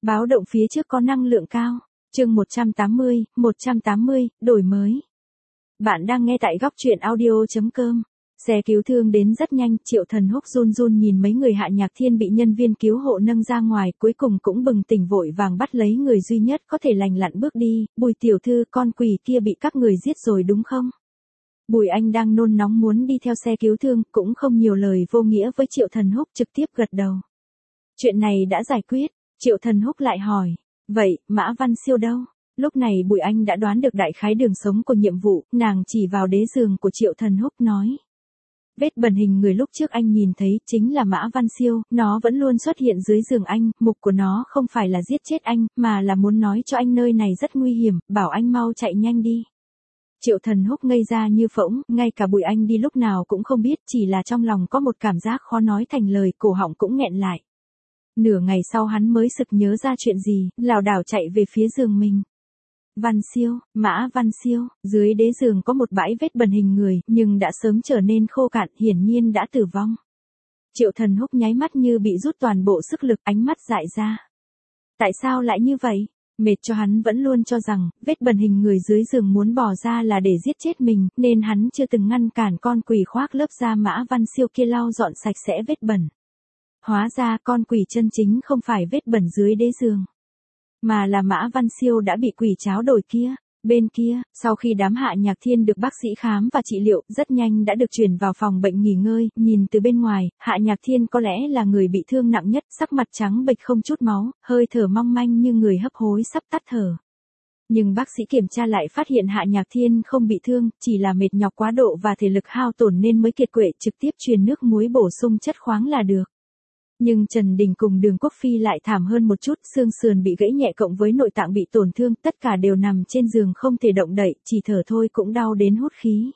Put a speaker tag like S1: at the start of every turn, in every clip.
S1: Báo động phía trước có năng lượng cao. Chương 180, đổi mới. Bạn đang nghe tại góc truyện audio.com. Xe cứu thương đến rất nhanh, Triệu Thần Húc run run nhìn mấy người Hạ Nhạc Thiên bị nhân viên cứu hộ nâng ra ngoài, cuối cùng cũng bừng tỉnh vội vàng bắt lấy người duy nhất có thể lành lặn bước đi. Bùi tiểu thư, con quỷ kia bị các người giết rồi đúng không? Bùi Anh đang nôn nóng muốn đi theo xe cứu thương, cũng không nhiều lời vô nghĩa với Triệu Thần Húc, trực tiếp gật đầu. Chuyện này đã giải quyết. Triệu Thần Húc lại hỏi, vậy, Mã Văn Siêu đâu? Lúc này Bùi Anh đã đoán được đại khái đường sống của nhiệm vụ, nàng chỉ vào đế giường của Triệu Thần Húc nói. Vết bẩn hình người lúc trước anh nhìn thấy chính là Mã Văn Siêu, nó vẫn luôn xuất hiện dưới giường anh, mục của nó không phải là giết chết anh, mà là muốn nói cho anh nơi này rất nguy hiểm, bảo anh mau chạy nhanh đi. Triệu Thần Húc ngây ra như phỗng, ngay cả Bùi Anh đi lúc nào cũng không biết, chỉ là trong lòng có một cảm giác khó nói thành lời, cổ họng cũng nghẹn lại. Nửa ngày sau hắn mới sực nhớ ra chuyện gì, lảo đảo chạy về phía giường mình. Văn Siêu, Mã Văn Siêu, dưới đế giường có một bãi vết bẩn hình người, nhưng đã sớm trở nên khô cạn, hiển nhiên đã tử vong. Triệu Thần Húc nháy mắt như bị rút toàn bộ sức lực, ánh mắt dại ra. Tại sao lại như vậy? Mệt cho hắn vẫn luôn cho rằng, vết bẩn hình người dưới giường muốn bỏ ra là để giết chết mình, nên hắn chưa từng ngăn cản con quỷ khoác lớp da Mã Văn Siêu kia lau dọn sạch sẽ vết bẩn. Hóa ra con quỷ chân chính không phải vết bẩn dưới đế giường, mà là Mã Văn Siêu đã bị quỷ tráo đổi kia. Bên kia, sau khi đám Hạ Nhạc Thiên được bác sĩ khám và trị liệu, rất nhanh đã được chuyển vào phòng bệnh nghỉ ngơi, nhìn từ bên ngoài, Hạ Nhạc Thiên có lẽ là người bị thương nặng nhất, sắc mặt trắng bệch không chút máu, hơi thở mong manh như người hấp hối sắp tắt thở. Nhưng bác sĩ kiểm tra lại phát hiện Hạ Nhạc Thiên không bị thương, chỉ là mệt nhọc quá độ và thể lực hao tổn nên mới kiệt quệ, trực tiếp truyền nước muối bổ sung chất khoáng là được. Nhưng Trần Đình cùng Đường Quốc Phi lại thảm hơn một chút, xương sườn bị gãy nhẹ cộng với nội tạng bị tổn thương, tất cả đều nằm trên giường không thể động đậy, chỉ thở thôi cũng đau đến hút khí.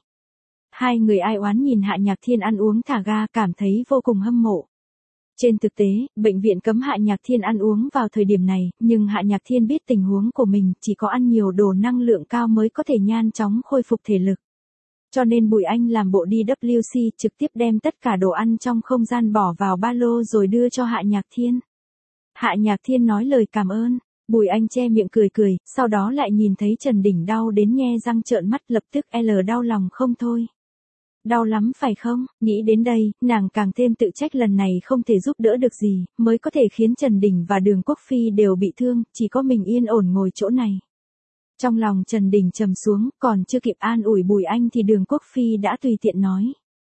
S1: Hai người ai oán nhìn Hạ Nhạc Thiên ăn uống thả ga, cảm thấy vô cùng hâm mộ. Trên thực tế, bệnh viện cấm Hạ Nhạc Thiên ăn uống vào thời điểm này, nhưng Hạ Nhạc Thiên biết tình huống của mình, chỉ có ăn nhiều đồ năng lượng cao mới có thể nhanh chóng khôi phục thể lực. Cho nên Bùi Anh làm bộ đi WC, trực tiếp đem tất cả đồ ăn trong không gian bỏ vào ba lô rồi đưa cho Hạ Nhạc Thiên. Hạ Nhạc Thiên nói lời cảm ơn, Bùi Anh che miệng cười cười, sau đó lại nhìn thấy Trần Đình đau đến nhe răng trợn mắt, lập tức đau lòng không thôi. Đau lắm phải không? Nghĩ đến đây, nàng càng thêm tự trách lần này không thể giúp đỡ được gì, mới có thể khiến Trần Đình và Đường Quốc Phi đều bị thương, chỉ có mình yên ổn ngồi chỗ này. Trong lòng Trần Đình trầm xuống, còn chưa kịp an ủi Bùi Anh thì Đường Quốc Phi đã tùy tiện nói.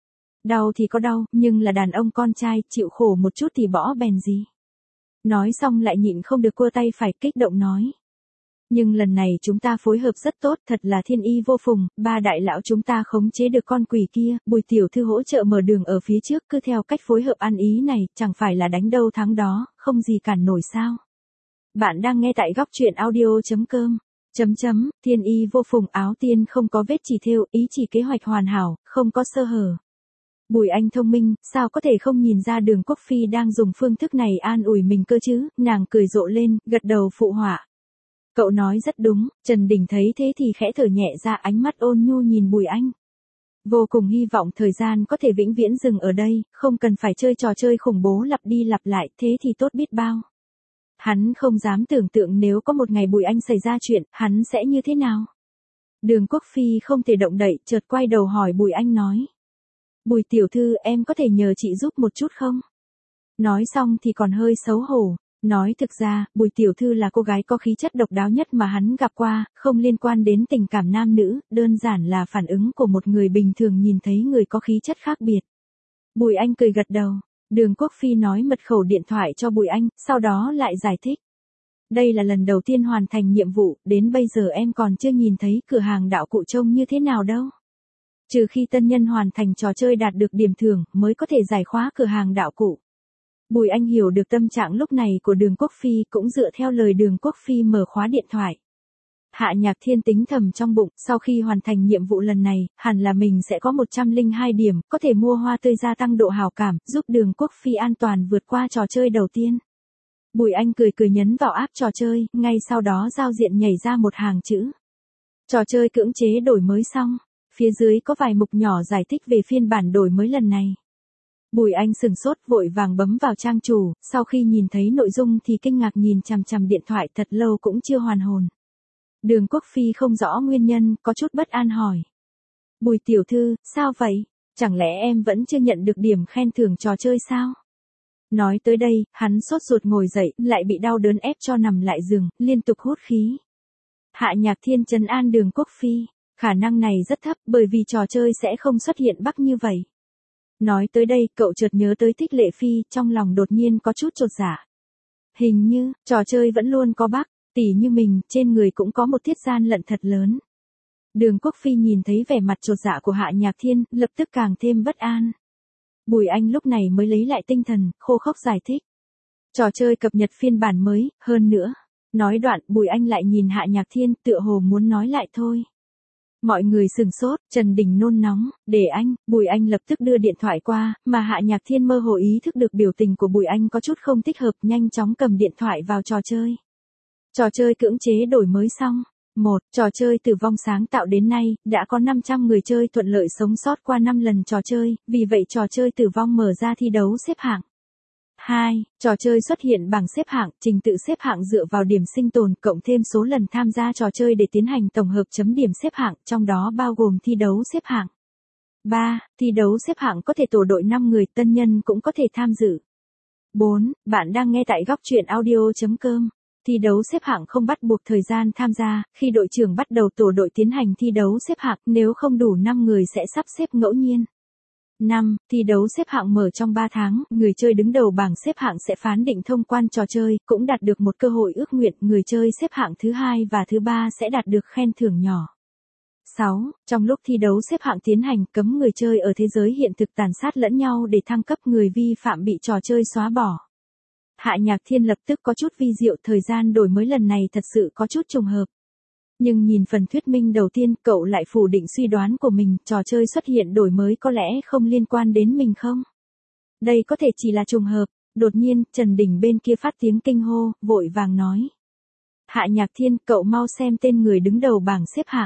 S1: Đau thì có đau, nhưng là đàn ông con trai, chịu khổ một chút thì bỏ bèn gì. Nói xong lại nhịn không được cua tay phải, kích động nói. Nhưng lần này chúng ta phối hợp rất tốt, thật là thiên y vô phùng, ba đại lão chúng ta khống chế được con quỷ kia, Bùi tiểu thư hỗ trợ mở đường ở phía trước, cứ theo cách phối hợp ăn ý này, chẳng phải là đánh đâu thắng đó, không gì cản nổi sao. Bạn đang nghe tại góc truyện audio.com. Thiên y vô phùng, áo tiên không có vết chỉ thêu, ý chỉ kế hoạch hoàn hảo, không có sơ hở. Bùi Anh thông minh, sao có thể không nhìn ra Đường Quốc Phi đang dùng phương thức này an ủi mình cơ chứ, nàng cười rộ lên, gật đầu phụ họa. Cậu nói rất đúng, Trần Đình thấy thế thì khẽ thở nhẹ ra, ánh mắt ôn nhu nhìn Bùi Anh. Vô cùng hy vọng thời gian có thể vĩnh viễn dừng ở đây, không cần phải chơi trò chơi khủng bố lặp đi lặp lại, thế thì tốt biết bao. Hắn không dám tưởng tượng nếu có một ngày Bùi Anh xảy ra chuyện, hắn sẽ như thế nào. Đường Quốc Phi không thể động đậy, chợt quay đầu hỏi Bùi Anh nói. Bùi tiểu thư, em có thể nhờ chị giúp một chút không? Nói xong thì còn hơi xấu hổ. Nói thực ra, Bùi tiểu thư là cô gái có khí chất độc đáo nhất mà hắn gặp qua, không liên quan đến tình cảm nam nữ, đơn giản là phản ứng của một người bình thường nhìn thấy người có khí chất khác biệt. Bùi Anh cười gật đầu. Đường Quốc Phi nói mật khẩu điện thoại cho Bùi Anh, sau đó lại giải thích. Đây là lần đầu tiên hoàn thành nhiệm vụ, đến bây giờ em còn chưa nhìn thấy cửa hàng đạo cụ trông như thế nào đâu. Trừ khi tân nhân hoàn thành trò chơi đạt được điểm thưởng, mới có thể giải khóa cửa hàng đạo cụ. Bùi Anh hiểu được tâm trạng lúc này của Đường Quốc Phi, cũng dựa theo lời Đường Quốc Phi mở khóa điện thoại. Hạ Nhạc Thiên tính thầm trong bụng, sau khi hoàn thành nhiệm vụ lần này, hẳn là mình sẽ có 102 điểm, có thể mua hoa tươi gia tăng độ hảo cảm, giúp Đường Quốc Phi an toàn vượt qua trò chơi đầu tiên. Bùi Anh cười cười nhấn vào app trò chơi, ngay sau đó giao diện nhảy ra một hàng chữ. Trò chơi cưỡng chế đổi mới xong, phía dưới có vài mục nhỏ giải thích về phiên bản đổi mới lần này. Bùi Anh sừng sốt vội vàng bấm vào trang chủ, sau khi nhìn thấy nội dung thì kinh ngạc nhìn chằm chằm điện thoại thật lâu cũng chưa hoàn hồn. Đường Quốc Phi không rõ nguyên nhân, có chút bất an hỏi. Bùi tiểu thư, sao vậy? Chẳng lẽ em vẫn chưa nhận được điểm khen thưởng trò chơi sao? Nói tới đây, hắn sốt ruột ngồi dậy, lại bị đau đớn ép cho nằm lại giường, liên tục hút khí. Hạ Nhạc Thiên trấn an Đường Quốc Phi, khả năng này rất thấp bởi vì trò chơi sẽ không xuất hiện bug như vậy. Nói tới đây, cậu chợt nhớ tới Thích Lệ Phi, trong lòng đột nhiên có chút chột dạ. Hình như, trò chơi vẫn luôn có bug, tỉ như mình, trên người cũng có một tiết gian lận thật lớn. Đường Quốc Phi nhìn thấy vẻ mặt chột dạ của Hạ Nhạc Thiên, lập tức càng thêm bất an. Bùi Anh lúc này mới lấy lại tinh thần, khô khốc giải thích. Trò chơi cập nhật phiên bản mới, hơn nữa. Nói đoạn, Bùi Anh lại nhìn Hạ Nhạc Thiên, tựa hồ muốn nói lại thôi. Mọi người sừng sốt, Trần Đình nôn nóng, để anh, Bùi Anh lập tức đưa điện thoại qua, mà Hạ Nhạc Thiên mơ hồ ý thức được biểu tình của Bùi Anh có chút không thích hợp, nhanh chóng cầm điện thoại vào trò chơi. Trò chơi cưỡng chế đổi mới xong. 1. Trò chơi tử vong sáng tạo đến nay, đã có 500 người chơi thuận lợi sống sót qua 5 lần trò chơi, vì vậy trò chơi tử vong mở ra thi đấu xếp hạng. 2. Trò chơi xuất hiện bảng xếp hạng, trình tự xếp hạng dựa vào điểm sinh tồn cộng thêm số lần tham gia trò chơi để tiến hành tổng hợp chấm điểm xếp hạng, trong đó bao gồm thi đấu xếp hạng. 3. Thi đấu xếp hạng có thể tổ đội 5 người, tân nhân cũng có thể tham dự. 4. Bạn đang nghe tại góc truyện audio.com. Thi đấu xếp hạng không bắt buộc thời gian tham gia, khi đội trưởng bắt đầu tổ đội tiến hành thi đấu xếp hạng, nếu không đủ 5 người sẽ sắp xếp ngẫu nhiên. 5. Thi đấu xếp hạng mở trong 3 tháng, người chơi đứng đầu bảng xếp hạng sẽ phán định thông quan trò chơi, cũng đạt được một cơ hội ước nguyện, người chơi xếp hạng thứ 2 và thứ 3 sẽ đạt được khen thưởng nhỏ. 6. Trong lúc thi đấu xếp hạng tiến hành, cấm người chơi ở thế giới hiện thực tàn sát lẫn nhau để thăng cấp, người vi phạm bị trò chơi xóa bỏ. Hạ Nhạc Thiên lập tức có chút vi diệu, thời gian đổi mới lần này thật sự có chút trùng hợp. Nhưng nhìn phần thuyết minh đầu tiên, cậu lại phủ định suy đoán của mình, trò chơi xuất hiện đổi mới có lẽ không liên quan đến mình không? Đây có thể chỉ là trùng hợp. Đột nhiên, Trần Đình bên kia phát tiếng kinh hô, vội vàng nói. Hạ Nhạc Thiên, cậu mau xem tên người đứng đầu bảng xếp hạng.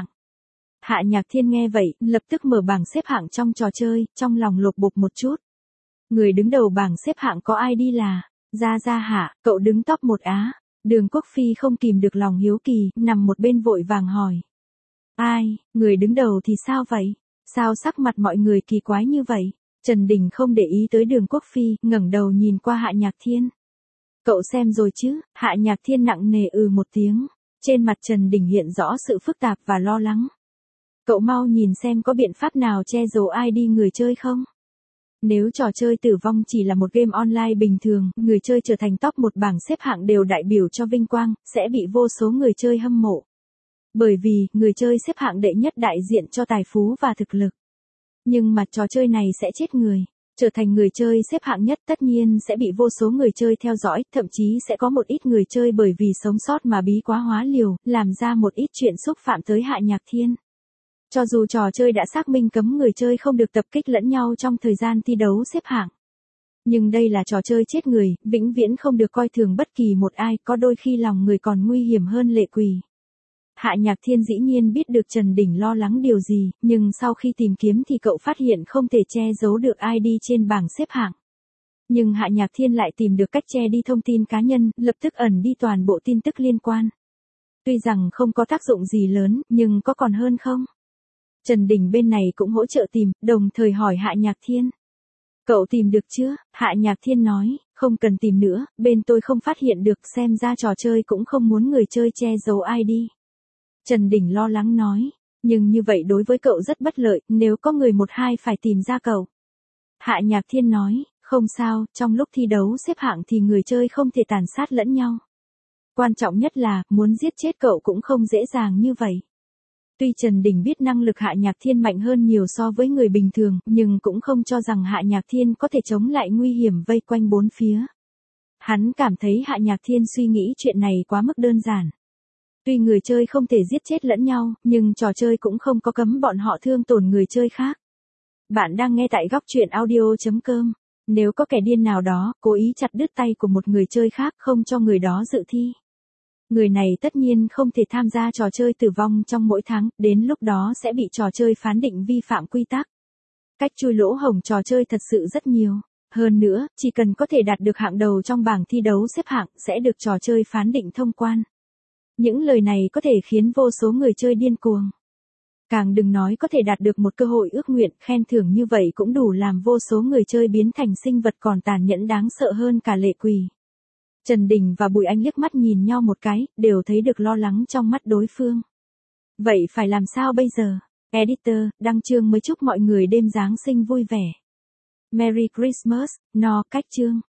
S1: Hạ Nhạc Thiên nghe vậy, lập tức mở bảng xếp hạng trong trò chơi, trong lòng lột bột một chút. Người đứng đầu bảng xếp hạng có ID là Gia Hạ, cậu đứng top 1 á. Đường Quốc Phi không kìm được lòng hiếu kỳ, nằm một bên vội vàng hỏi. Ai, người đứng đầu thì sao vậy? Sao sắc mặt mọi người kỳ quái như vậy? Trần Đình không để ý tới Đường Quốc Phi, ngẩng đầu nhìn qua Hạ Nhạc Thiên. Cậu xem rồi chứ? Hạ Nhạc Thiên nặng nề một tiếng. Trên mặt Trần Đình hiện rõ sự phức tạp và lo lắng. Cậu mau nhìn xem có biện pháp nào che giấu ID người chơi không? Nếu trò chơi tử vong chỉ là một game online bình thường, người chơi trở thành top 1 bảng xếp hạng đều đại biểu cho vinh quang, sẽ bị vô số người chơi hâm mộ. Bởi vì, người chơi xếp hạng đệ nhất đại diện cho tài phú và thực lực. Nhưng mà trò chơi này sẽ chết người. Trở thành người chơi xếp hạng nhất tất nhiên sẽ bị vô số người chơi theo dõi, thậm chí sẽ có một ít người chơi bởi vì sống sót mà bí quá hóa liều, làm ra một ít chuyện xúc phạm tới Hạ Nhạc Thiên. Cho dù trò chơi đã xác minh cấm người chơi không được tập kích lẫn nhau trong thời gian thi đấu xếp hạng. Nhưng đây là trò chơi chết người, vĩnh viễn không được coi thường bất kỳ một ai, có đôi khi lòng người còn nguy hiểm hơn lệ quỷ. Hạ Nhạc Thiên dĩ nhiên biết được Trần Đình lo lắng điều gì, nhưng sau khi tìm kiếm thì cậu phát hiện không thể che giấu được ID trên bảng xếp hạng. Nhưng Hạ Nhạc Thiên lại tìm được cách che đi thông tin cá nhân, lập tức ẩn đi toàn bộ tin tức liên quan. Tuy rằng không có tác dụng gì lớn, nhưng có còn hơn không? Trần Đình bên này cũng hỗ trợ tìm, đồng thời hỏi Hạ Nhạc Thiên. Cậu tìm được chưa? Hạ Nhạc Thiên nói, không cần tìm nữa, bên tôi không phát hiện được, xem ra trò chơi cũng không muốn người chơi che giấu ID. Trần Đình lo lắng nói, nhưng như vậy đối với cậu rất bất lợi, nếu có người một hai phải tìm ra cậu. Hạ Nhạc Thiên nói, không sao, trong lúc thi đấu xếp hạng thì người chơi không thể tàn sát lẫn nhau. Quan trọng nhất là, muốn giết chết cậu cũng không dễ dàng như vậy. Tuy Trần Đình biết năng lực Hạ Nhạc Thiên mạnh hơn nhiều so với người bình thường, nhưng cũng không cho rằng Hạ Nhạc Thiên có thể chống lại nguy hiểm vây quanh bốn phía. Hắn cảm thấy Hạ Nhạc Thiên suy nghĩ chuyện này quá mức đơn giản. Tuy người chơi không thể giết chết lẫn nhau, nhưng trò chơi cũng không có cấm bọn họ thương tổn người chơi khác. Bạn đang nghe tại góc truyện audio.com. Nếu có kẻ điên nào đó, cố ý chặt đứt tay của một người chơi khác không cho người đó dự thi. Người này tất nhiên không thể tham gia trò chơi tử vong trong mỗi tháng, đến lúc đó sẽ bị trò chơi phán định vi phạm quy tắc. Cách chui lỗ hổng trò chơi thật sự rất nhiều. Hơn nữa, chỉ cần có thể đạt được hạng đầu trong bảng thi đấu xếp hạng sẽ được trò chơi phán định thông quan. Những lời này có thể khiến vô số người chơi điên cuồng. Càng đừng nói có thể đạt được một cơ hội ước nguyện, khen thưởng như vậy cũng đủ làm vô số người chơi biến thành sinh vật còn tàn nhẫn đáng sợ hơn cả lệ quỷ. Trần Đình và Bùi Anh liếc mắt nhìn nhau một cái, đều thấy được lo lắng trong mắt đối phương. Vậy phải làm sao bây giờ? Editor, đăng chương mới chúc mọi người đêm Giáng sinh vui vẻ. Merry Christmas, no, cách chương.